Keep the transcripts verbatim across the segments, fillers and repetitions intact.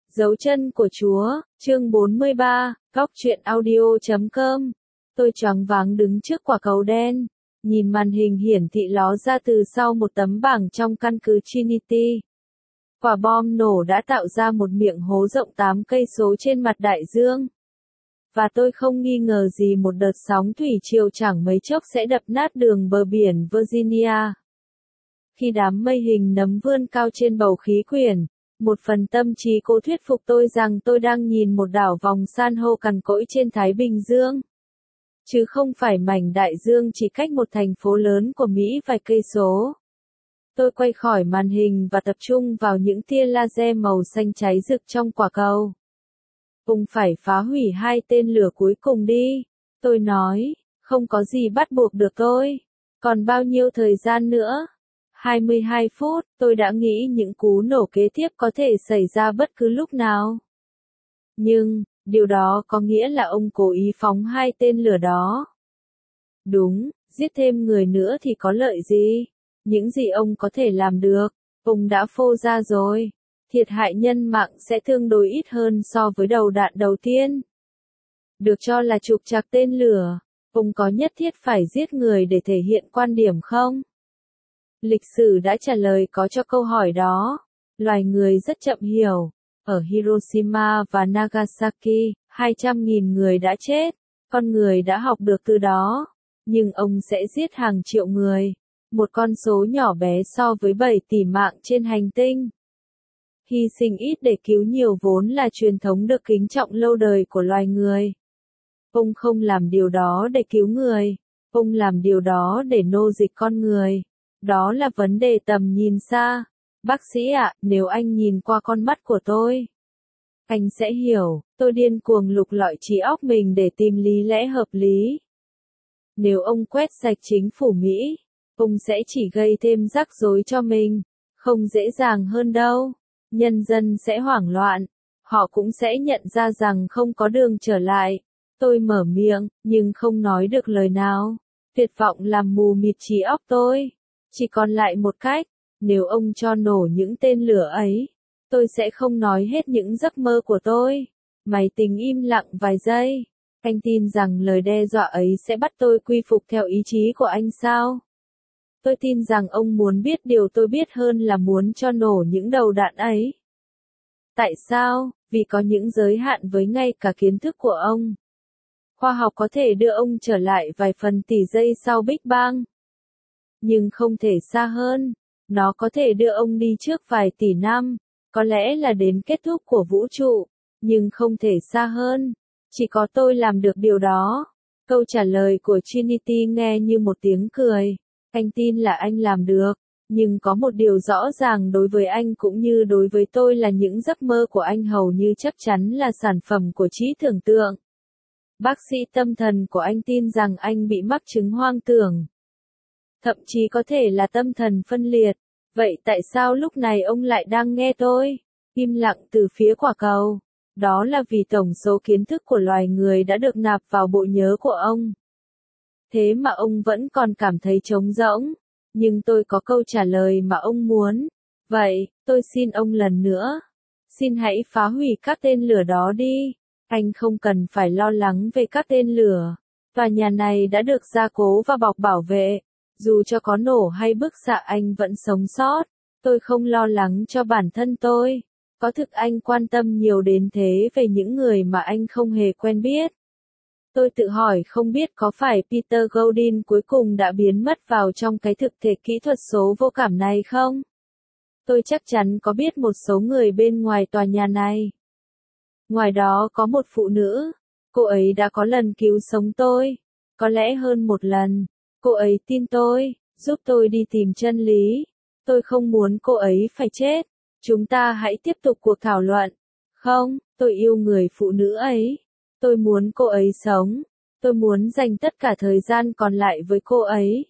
Dấu chân của Chúa, chương bốn mươi ba, góc truyện audio chấm com. Tôi choáng váng đứng trước quả cầu đen, nhìn màn hình hiển thị ló ra từ sau một tấm bảng trong căn cứ Trinity. Quả bom nổ đã tạo ra một miệng hố rộng tám cây số trên mặt đại dương. Và tôi không nghi ngờ gì một đợt sóng thủy triều chẳng mấy chốc sẽ đập nát đường bờ biển Virginia. Khi đám mây hình nấm vươn cao trên bầu khí quyển, một phần tâm trí cố thuyết phục tôi rằng tôi đang nhìn một đảo vòng san hô cằn cỗi trên Thái Bình Dương. Chứ không phải mảnh đại dương chỉ cách một thành phố lớn của Mỹ vài cây số. Tôi quay khỏi màn hình và tập trung vào những tia laser màu xanh cháy rực trong quả cầu. Ông phải phá hủy hai tên lửa cuối cùng đi, tôi nói, không có gì bắt buộc được tôi. Còn bao nhiêu thời gian nữa? hai mươi hai phút, tôi đã nghĩ những cú nổ kế tiếp có thể xảy ra bất cứ lúc nào. Nhưng, điều đó có nghĩa là ông cố ý phóng hai tên lửa đó. Đúng, giết thêm người nữa thì có lợi gì? Những gì ông có thể làm được, ông đã phô ra rồi. Thiệt hại nhân mạng sẽ tương đối ít hơn so với đầu đạn đầu tiên. Được cho là trục trặc tên lửa, ông có nhất thiết phải giết người để thể hiện quan điểm không? Lịch sử đã trả lời có cho câu hỏi đó. Loài người rất chậm hiểu. Ở Hiroshima và Nagasaki, hai trăm nghìn người đã chết. Con người đã học được từ đó. Nhưng ông sẽ giết hàng triệu người. Một con số nhỏ bé so với bảy tỷ mạng trên hành tinh. Hy sinh ít để cứu nhiều vốn là truyền thống được kính trọng lâu đời của loài người. Ông không làm điều đó để cứu người. Ông làm điều đó để nô dịch con người. Đó là vấn đề tầm nhìn xa. Bác sĩ ạ, nếu anh nhìn qua con mắt của tôi, anh sẽ hiểu, tôi điên cuồng lục lọi trí óc mình để tìm lý lẽ hợp lý. Nếu ông quét sạch chính phủ Mỹ, ông sẽ chỉ gây thêm rắc rối cho mình, không dễ dàng hơn đâu. Nhân dân sẽ hoảng loạn, họ cũng sẽ nhận ra rằng không có đường trở lại. Tôi mở miệng, nhưng không nói được lời nào. Tuyệt vọng làm mù mịt trí óc tôi. Chỉ còn lại một cách, nếu ông cho nổ những tên lửa ấy, tôi sẽ không nói hết những giấc mơ của tôi. Máy tính im lặng vài giây. Anh tin rằng lời đe dọa ấy sẽ bắt tôi quy phục theo ý chí của anh sao? Tôi tin rằng ông muốn biết điều tôi biết hơn là muốn cho nổ những đầu đạn ấy. Tại sao? Vì có những giới hạn với ngay cả kiến thức của ông. Khoa học có thể đưa ông trở lại vài phần tỷ giây sau Big Bang. Nhưng không thể xa hơn. Nó có thể đưa ông đi trước vài tỷ năm. Có lẽ là đến kết thúc của vũ trụ. Nhưng không thể xa hơn. Chỉ có tôi làm được điều đó. Câu trả lời của Trinity nghe như một tiếng cười. Anh tin là anh làm được. Nhưng có một điều rõ ràng đối với anh cũng như đối với tôi là những giấc mơ của anh hầu như chắc chắn là sản phẩm của trí tưởng tượng. Bác sĩ tâm thần của anh tin rằng anh bị mắc chứng hoang tưởng. Thậm chí có thể là tâm thần phân liệt. Vậy tại sao lúc này ông lại đang nghe tôi? Im lặng từ phía quả cầu. Đó là vì tổng số kiến thức của loài người đã được nạp vào bộ nhớ của ông. Thế mà ông vẫn còn cảm thấy trống rỗng. Nhưng tôi có câu trả lời mà ông muốn. Vậy, tôi xin ông lần nữa. Xin hãy phá hủy các tên lửa đó đi. Anh không cần phải lo lắng về các tên lửa. Tòa nhà này đã được gia cố và bọc bảo vệ. Dù cho có nổ hay bức xạ anh vẫn sống sót. Tôi không lo lắng cho bản thân tôi. Có thực anh quan tâm nhiều đến thế về những người mà anh không hề quen biết. Tôi tự hỏi không biết có phải Peter Godin cuối cùng đã biến mất vào trong cái thực thể kỹ thuật số vô cảm này không? Tôi chắc chắn có biết một số người bên ngoài tòa nhà này. Ngoài đó có một phụ nữ. Cô ấy đã có lần cứu sống tôi. Có lẽ hơn một lần. Cô ấy tin tôi, giúp tôi đi tìm chân lý. Tôi không muốn cô ấy phải chết. Chúng ta hãy tiếp tục cuộc thảo luận. Không, tôi yêu người phụ nữ ấy. Tôi muốn cô ấy sống. Tôi muốn dành tất cả thời gian còn lại với cô ấy.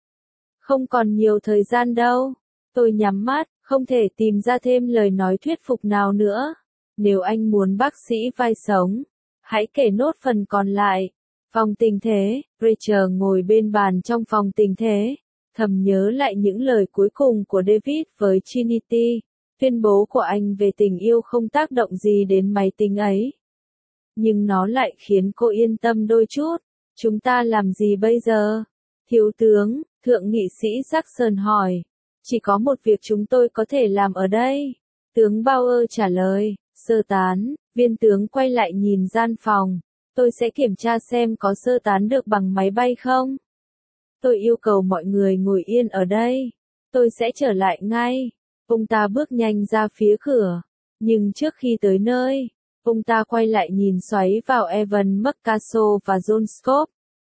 Không còn nhiều thời gian đâu. Tôi nhắm mắt, không thể tìm ra thêm lời nói thuyết phục nào nữa. Nếu anh muốn bác sĩ vai sống, hãy kể nốt phần còn lại. Phòng tình thế, Rachel ngồi bên bàn trong phòng tình thế, thầm nhớ lại những lời cuối cùng của David với Trinity. Tuyên bố của anh về tình yêu không tác động gì đến máy tính ấy. Nhưng nó lại khiến cô yên tâm đôi chút. Chúng ta làm gì bây giờ? Thiếu tướng, thượng nghị sĩ Jackson hỏi. Chỉ có một việc chúng tôi có thể làm ở đây. Tướng Bauer trả lời, sơ tán. Viên tướng quay lại nhìn gian phòng. Tôi sẽ kiểm tra xem có sơ tán được bằng máy bay không. Tôi yêu cầu mọi người ngồi yên ở đây. Tôi sẽ trở lại ngay. Ông ta bước nhanh ra phía cửa. Nhưng trước khi tới nơi, ông ta quay lại nhìn xoáy vào Evan McCaso và John Scott.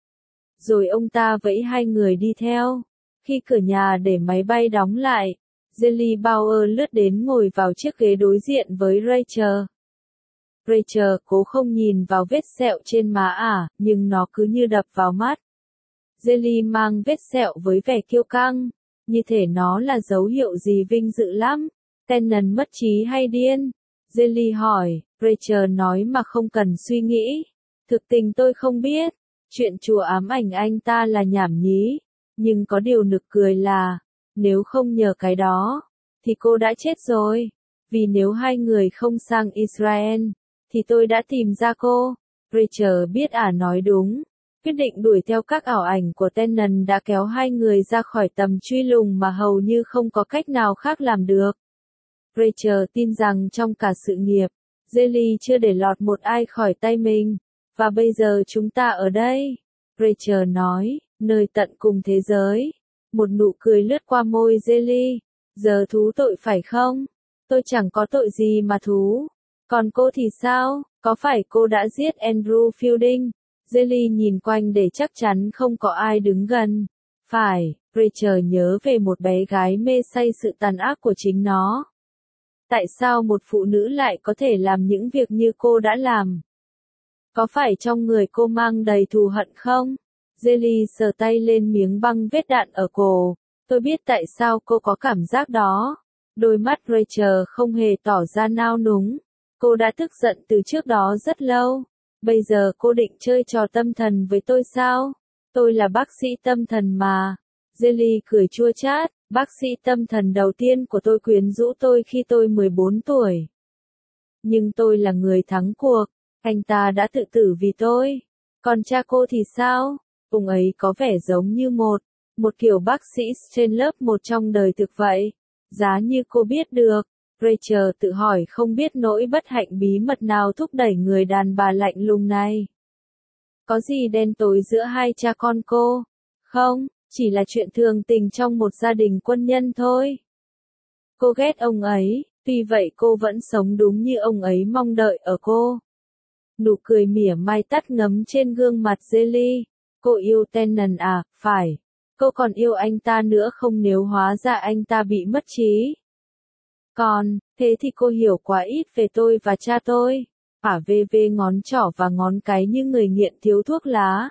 Rồi ông ta vẫy hai người đi theo. Khi cửa nhà để máy bay đóng lại, Jelly Bauer lướt đến ngồi vào chiếc ghế đối diện với Rachel. Rachel cố không nhìn vào vết sẹo trên má ả, nhưng nó cứ như đập vào mắt. Jelly mang vết sẹo với vẻ kiêu căng, như thể nó là dấu hiệu gì vinh dự lắm. Tennant mất trí hay điên? Jelly hỏi, Rachel nói mà không cần suy nghĩ. Thực tình tôi không biết. Chuyện chùa ám ảnh anh ta là nhảm nhí. Nhưng có điều nực cười là, nếu không nhờ cái đó, thì cô đã chết rồi. Vì nếu hai người không sang Israel, thì tôi đã tìm ra cô. Rachel biết ả nói đúng. Quyết định đuổi theo các ảo ảnh của Tennant đã kéo hai người ra khỏi tầm truy lùng mà hầu như không có cách nào khác làm được. Rachel tin rằng trong cả sự nghiệp, Jelly chưa để lọt một ai khỏi tay mình. Và bây giờ chúng ta ở đây. Rachel nói, nơi tận cùng thế giới. Một nụ cười lướt qua môi Jelly. Giờ thú tội phải không? Tôi chẳng có tội gì mà thú. Còn cô thì sao? Có phải cô đã giết Andrew Fielding? Jelly nhìn quanh để chắc chắn không có ai đứng gần. Phải, Rachel nhớ về một bé gái mê say sự tàn ác của chính nó. Tại sao một phụ nữ lại có thể làm những việc như cô đã làm? Có phải trong người cô mang đầy thù hận không? Jelly sờ tay lên miếng băng vết đạn ở cổ. Tôi biết tại sao cô có cảm giác đó. Đôi mắt Rachel không hề tỏ ra nao núng. Cô đã tức giận từ trước đó rất lâu. Bây giờ cô định chơi trò tâm thần với tôi sao? Tôi là bác sĩ tâm thần mà. Jelly cười chua chát. Bác sĩ tâm thần đầu tiên của tôi quyến rũ tôi khi tôi mười bốn tuổi. Nhưng tôi là người thắng cuộc. Anh ta đã tự tử vì tôi. Còn cha cô thì sao? Ông ấy có vẻ giống như một, một kiểu bác sĩ trên lớp một trong đời thực vậy. Giá như cô biết được. Rachel tự hỏi không biết nỗi bất hạnh bí mật nào thúc đẩy người đàn bà lạnh lùng này. Có gì đen tối giữa hai cha con cô? Không, chỉ là chuyện thường tình trong một gia đình quân nhân thôi. Cô ghét ông ấy, tuy vậy cô vẫn sống đúng như ông ấy mong đợi ở cô. Nụ cười mỉa mai tắt ngấm trên gương mặt Jelly. Cô yêu Tennant à, phải. Cô còn yêu anh ta nữa không nếu hóa ra anh ta bị mất trí. Còn, thế thì cô hiểu quá ít về tôi và cha tôi. Ả vê vê ngón trỏ và ngón cái như người nghiện thiếu thuốc lá.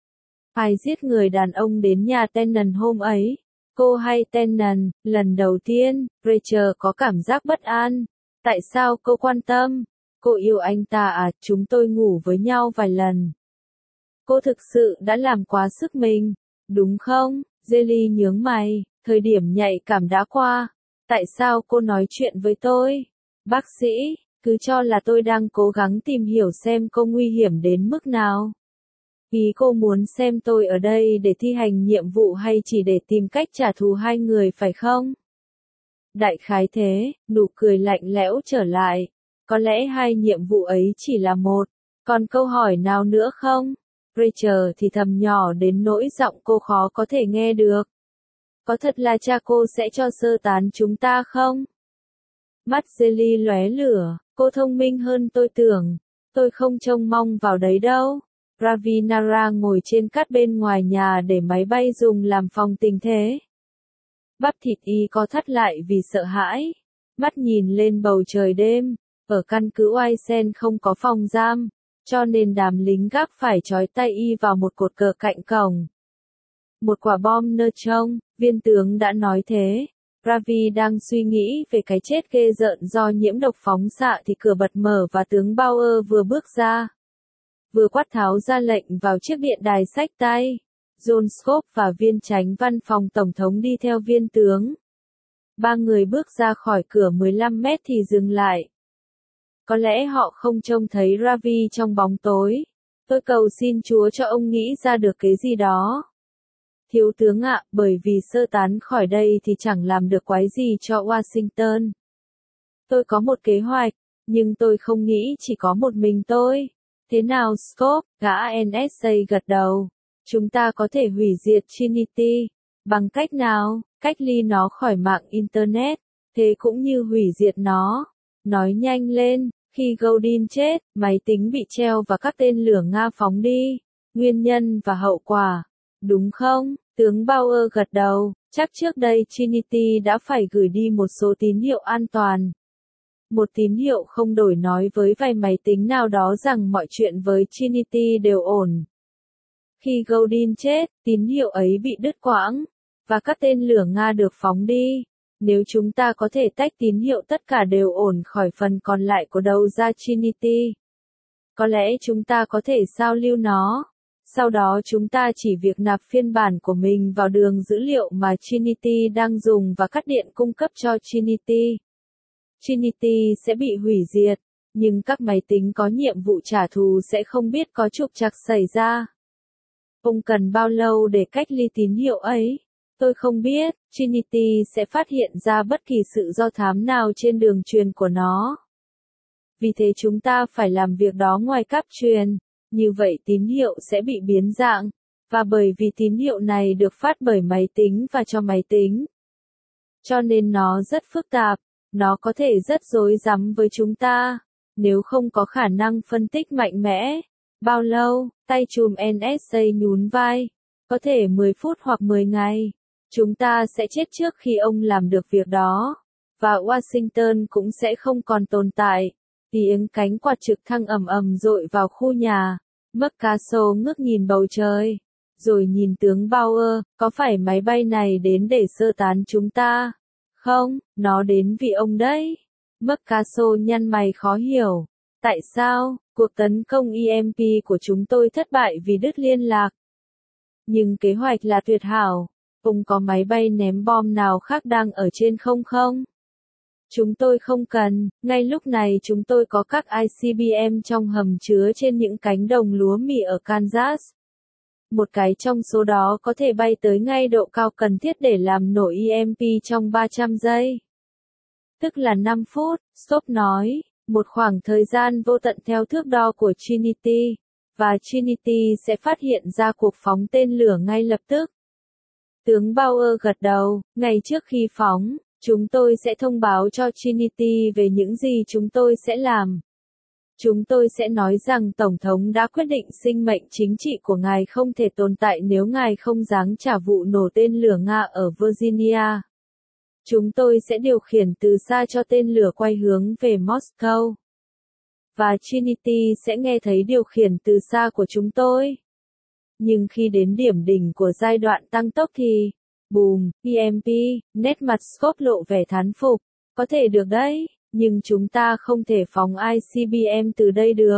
Ai giết người đàn ông đến nhà Tennant hôm ấy? Cô hay Tennant? Lần đầu tiên, Rachel có cảm giác bất an. Tại sao cô quan tâm? Cô yêu anh ta à, chúng tôi ngủ với nhau vài lần. Cô thực sự đã làm quá sức mình, đúng không? Jelly nhướng mày, thời điểm nhạy cảm đã qua. Tại sao cô nói chuyện với tôi? Bác sĩ, cứ cho là tôi đang cố gắng tìm hiểu xem cô nguy hiểm đến mức nào. Ý cô muốn xem tôi ở đây để thi hành nhiệm vụ hay chỉ để tìm cách trả thù hai người phải không? Đại khái thế, nụ cười lạnh lẽo trở lại. Có lẽ hai nhiệm vụ ấy chỉ là một. Còn câu hỏi nào nữa không? Rachel thì thầm nhỏ đến nỗi giọng cô khó có thể nghe được. Có thật là cha cô sẽ cho sơ tán chúng ta không? Mắt Jelly lóe lửa, cô thông minh hơn tôi tưởng. Tôi không trông mong vào đấy đâu. Ravinara ngồi trên cát bên ngoài nhà để máy bay dùng làm phòng tình thế. Bắp thịt y co thắt lại vì sợ hãi. Mắt nhìn lên bầu trời đêm. Ở căn cứ Oisen không có phòng giam, cho nên đám lính gác phải trói tay y vào một cột cờ cạnh cổng. Một quả bom nơ trông, viên tướng đã nói thế. Ravi đang suy nghĩ về cái chết ghê rợn do nhiễm độc phóng xạ thì cửa bật mở và tướng Bauer vừa bước ra. Vừa quát tháo ra lệnh vào chiếc điện đài xách tay. John Scott và viên chánh văn phòng tổng thống đi theo viên tướng. Ba người bước ra khỏi cửa mười lăm mét thì dừng lại. Có lẽ họ không trông thấy Ravi trong bóng tối. Tôi cầu xin Chúa cho ông nghĩ ra được cái gì đó. Thiếu tướng ạ, bởi vì sơ tán khỏi đây thì chẳng làm được quái gì cho Washington. Tôi có một kế hoạch, nhưng tôi không nghĩ chỉ có một mình tôi. Thế nào Scott? Gã en ét a gật đầu. Chúng ta có thể hủy diệt Trinity. Bằng cách nào? Cách ly nó khỏi mạng Internet. Thế cũng như hủy diệt nó. Nói nhanh lên, khi Godin chết, máy tính bị treo và các tên lửa Nga phóng đi. Nguyên nhân và hậu quả. Đúng không? Tướng Bauer gật đầu. Chắc trước đây Trinity đã phải gửi đi một số tín hiệu an toàn. Một tín hiệu không đổi nói với vài máy tính nào đó rằng mọi chuyện với Trinity đều ổn. Khi Godin chết, tín hiệu ấy bị đứt quãng, và các tên lửa Nga được phóng đi. Nếu chúng ta có thể tách tín hiệu tất cả đều ổn khỏi phần còn lại của đầu ra Trinity, có lẽ chúng ta có thể sao lưu nó. Sau đó chúng ta chỉ việc nạp phiên bản của mình vào đường dữ liệu mà Trinity đang dùng và cắt điện cung cấp cho Trinity. Trinity sẽ bị hủy diệt, nhưng các máy tính có nhiệm vụ trả thù sẽ không biết có trục trặc xảy ra. Ông cần bao lâu để cách ly tín hiệu ấy? Tôi không biết, Trinity sẽ phát hiện ra bất kỳ sự do thám nào trên đường truyền của nó. Vì thế chúng ta phải làm việc đó ngoài cáp truyền, như vậy tín hiệu sẽ bị biến dạng, và bởi vì tín hiệu này được phát bởi máy tính và cho máy tính. Cho nên nó rất phức tạp, nó có thể rất rối rắm với chúng ta, nếu không có khả năng phân tích mạnh mẽ. Bao lâu? Tay trùm en ét a nhún vai. Có thể mười phút hoặc mười ngày. Chúng ta sẽ chết trước khi ông làm được việc đó. Và Washington cũng sẽ không còn tồn tại. Tiếng cánh quạt trực thăng ầm ầm dội vào khu nhà. McCaso ngước nhìn bầu trời. Rồi nhìn tướng Bauer, có phải máy bay này đến để sơ tán chúng ta? Không, nó đến vì ông đấy. McCaso nhăn mày khó hiểu. Tại sao? Cuộc tấn công e em pê của chúng tôi thất bại vì đứt liên lạc. Nhưng kế hoạch là tuyệt hảo. Ông có máy bay ném bom nào khác đang ở trên không không? Chúng tôi không cần, ngay lúc này chúng tôi có các i xê bê em trong hầm chứa trên những cánh đồng lúa mì ở Kansas. Một cái trong số đó có thể bay tới ngay độ cao cần thiết để làm nổ e em pê trong ba trăm giây. Tức là năm phút, Stop nói, một khoảng thời gian vô tận theo thước đo của Trinity, và Trinity sẽ phát hiện ra cuộc phóng tên lửa ngay lập tức. Tướng Bauer gật đầu, ngay trước khi phóng, chúng tôi sẽ thông báo cho Trinity về những gì chúng tôi sẽ làm. Chúng tôi sẽ nói rằng Tổng thống đã quyết định sinh mệnh chính trị của ngài không thể tồn tại nếu ngài không giáng trả vụ nổ tên lửa Nga ở Virginia. Chúng tôi sẽ điều khiển từ xa cho tên lửa quay hướng về Moscow. Và Trinity sẽ nghe thấy điều khiển từ xa của chúng tôi. Nhưng khi đến điểm đỉnh của giai đoạn tăng tốc thì, bùm, e em pê, nét mặt Scott lộ vẻ thán phục. Có thể được đấy, nhưng chúng ta không thể phóng i xê bê em từ đây được.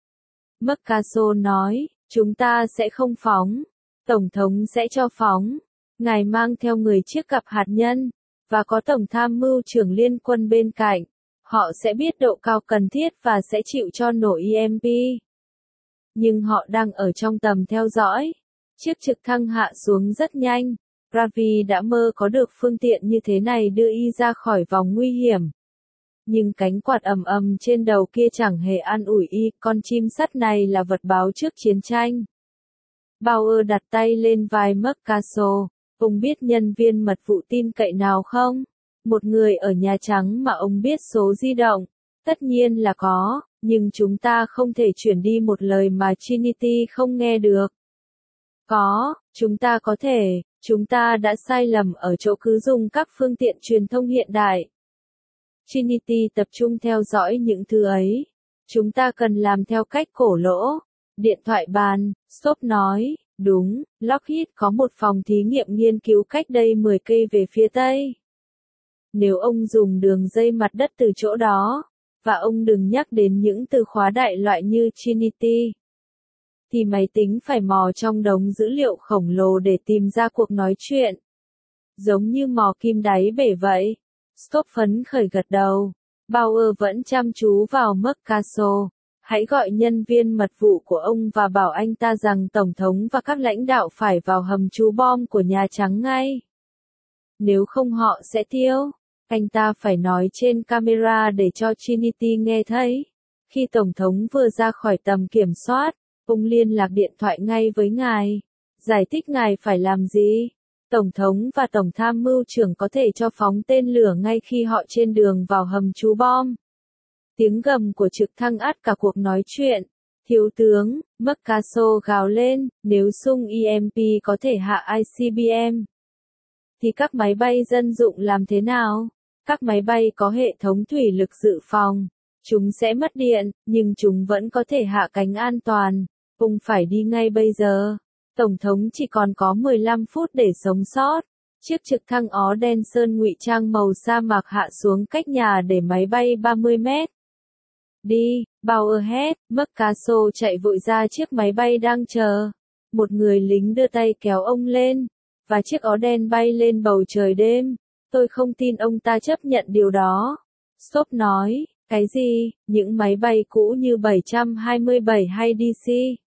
McCaso nói, chúng ta sẽ không phóng. Tổng thống sẽ cho phóng. Ngài mang theo người chiếc cặp hạt nhân, và có Tổng tham mưu trưởng liên quân bên cạnh. Họ sẽ biết độ cao cần thiết và sẽ chịu cho nổ e em pê. Nhưng họ đang ở trong tầm theo dõi. Chiếc trực thăng hạ xuống rất nhanh. Ravi đã mơ có được phương tiện như thế này đưa y ra khỏi vòng nguy hiểm. Nhưng cánh quạt ầm ầm trên đầu kia chẳng hề an ủi y, con chim sắt này là vật báo trước chiến tranh. Bauer đặt tay lên vai McCaso. Ông biết nhân viên mật vụ tin cậy nào không? Một người ở Nhà Trắng mà ông biết số di động. Tất nhiên là có, nhưng chúng ta không thể chuyển đi một lời mà Trinity không nghe được. Có, chúng ta có thể, chúng ta đã sai lầm ở chỗ cứ dùng các phương tiện truyền thông hiện đại. Trinity tập trung theo dõi những thứ ấy. Chúng ta cần làm theo cách cổ lỗ. Điện thoại bàn, Stop nói, đúng, Lockheed có một phòng thí nghiệm nghiên cứu cách đây mười cây về phía tây. Nếu ông dùng đường dây mặt đất từ chỗ đó, và ông đừng nhắc đến những từ khóa đại loại như Trinity, thì máy tính phải mò trong đống dữ liệu khổng lồ để tìm ra cuộc nói chuyện. Giống như mò kim đáy bể vậy. Stop phấn khởi gật đầu. Bauer vẫn chăm chú vào McCaskill. Hãy gọi nhân viên mật vụ của ông và bảo anh ta rằng Tổng thống và các lãnh đạo phải vào hầm trú bom của Nhà Trắng ngay. Nếu không họ sẽ tiêu. Anh ta phải nói trên camera để cho Trinity nghe thấy. Khi Tổng thống vừa ra khỏi tầm kiểm soát, ông liên lạc điện thoại ngay với ngài. Giải thích ngài phải làm gì. Tổng thống và Tổng tham mưu trưởng có thể cho phóng tên lửa ngay khi họ trên đường vào hầm trú bom. Tiếng gầm của trực thăng át cả cuộc nói chuyện. Thiếu tướng, McCaskill gào lên, nếu xung E M P có thể hạ I C B M, thì các máy bay dân dụng làm thế nào? Các máy bay có hệ thống thủy lực dự phòng. Chúng sẽ mất điện, nhưng chúng vẫn có thể hạ cánh an toàn. Ông phải đi ngay bây giờ. Tổng thống chỉ còn có mười lăm phút để sống sót. Chiếc trực thăng ó đen sơn ngụy trang màu sa mạc hạ xuống cách nhà để máy bay ba mươi mét. Đi, Bauer hét, McCaskill chạy vội ra chiếc máy bay đang chờ. Một người lính đưa tay kéo ông lên, và chiếc ó đen bay lên bầu trời đêm. Tôi không tin ông ta chấp nhận điều đó. Stop nói, cái gì, những máy bay cũ như bảy hai bảy hay D C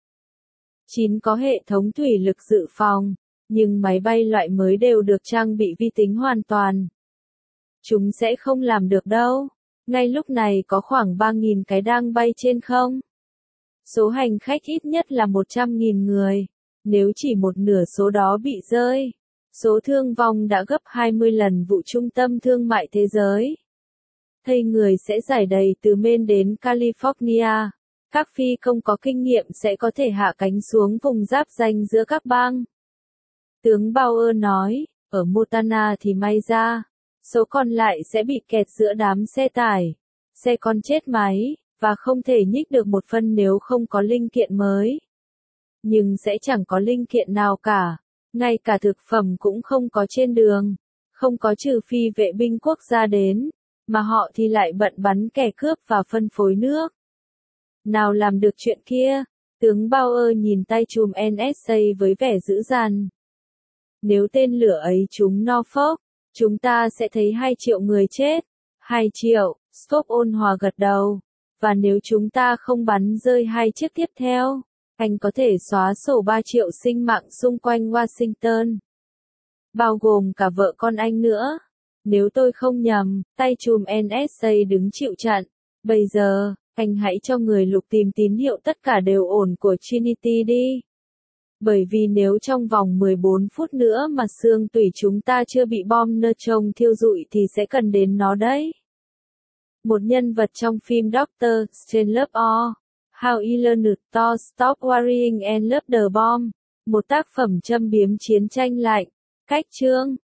chín có hệ thống thủy lực dự phòng, nhưng máy bay loại mới đều được trang bị vi tính hoàn toàn. Chúng sẽ không làm được đâu. Ngay lúc này có khoảng ba nghìn cái đang bay trên không. Số hành khách ít nhất là một trăm nghìn người. Nếu chỉ một nửa số đó bị rơi, số thương vong đã gấp hai mươi lần vụ trung tâm thương mại thế giới. Thây người sẽ rải đầy từ Maine đến California. Các phi công có kinh nghiệm sẽ có thể hạ cánh xuống vùng giáp ranh giữa các bang. Tướng Bauer nói, ở Montana thì may ra, số còn lại sẽ bị kẹt giữa đám xe tải, xe con chết máy, và không thể nhích được một phân nếu không có linh kiện mới. Nhưng sẽ chẳng có linh kiện nào cả, ngay cả thực phẩm cũng không có trên đường, không có trừ phi vệ binh quốc gia đến, mà họ thì lại bận bắn kẻ cướp và phân phối nước. Nào làm được chuyện kia, tướng Bauer nhìn tay chùm N S A với vẻ dữ dằn. Nếu tên lửa ấy trúng Norfolk, chúng ta sẽ thấy hai triệu người chết. hai triệu, Stop ôn hòa gật đầu. Và nếu chúng ta không bắn rơi hai chiếc tiếp theo, anh có thể xóa sổ ba triệu sinh mạng xung quanh Washington. Bao gồm cả vợ con anh nữa. Nếu tôi không nhầm, tay chùm N S A đứng chịu trận. Bây giờ, anh hãy cho người lục tìm tín hiệu tất cả đều ổn của Trinity đi. Bởi vì nếu trong vòng mười bốn phút nữa mà xương tủy chúng ta chưa bị bom neutron thiêu rụi thì sẽ cần đến nó đấy. Một nhân vật trong phim Doctor Strangelove or How I Learned to Stop Worrying and Love the Bomb, một tác phẩm châm biếm chiến tranh lạnh. Cách chương